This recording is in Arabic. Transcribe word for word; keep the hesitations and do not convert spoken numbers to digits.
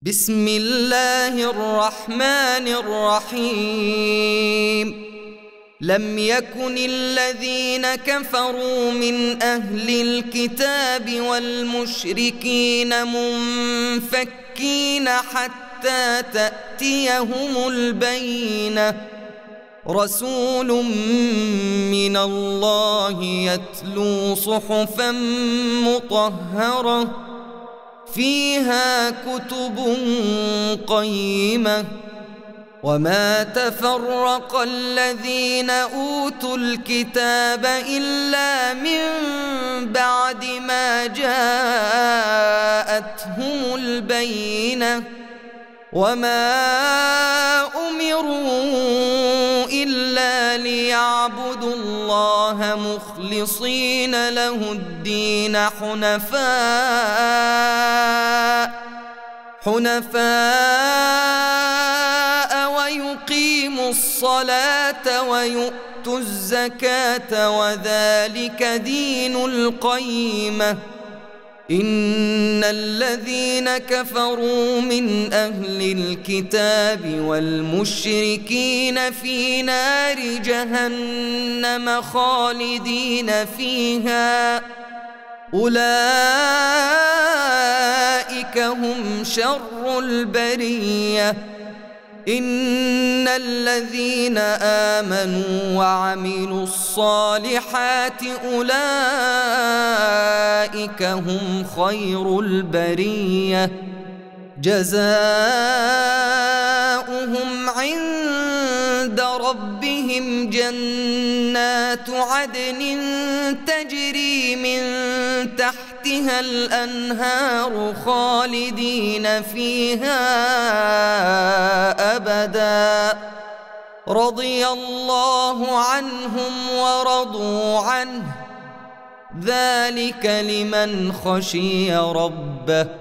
بسم الله الرحمن الرحيم. لم يكن الذين كفروا من أهل الكتاب والمشركين منفكين حتى تأتيهم البينة، رسول من الله يتلو صحفا مطهرة فيها كتب قيمة. وما تفرق الذين أوتوا الكتاب إلا من بعد ما جاءتهم البينة، وما أمروا إلا ليعبدوا الله مخلصين له الدين حنفاء حنفاء ويقيموا الصلاة ويؤتوا الزكاة وذلك دين القيمة. إن الذين كفروا من أهل الكتاب والمشركين في نار جهنم خالدين فيها، أولئك هم شر البرية. إن الذين آمنوا وعملوا الصالحات أولئك هم خير البرية، جزاؤهم عند ربهم جنات عدن تجري من تحتها الأنهار خالدين فيها أبدا، رضي الله عنهم ورضوا عنه، ذلك لمن خشي ربه.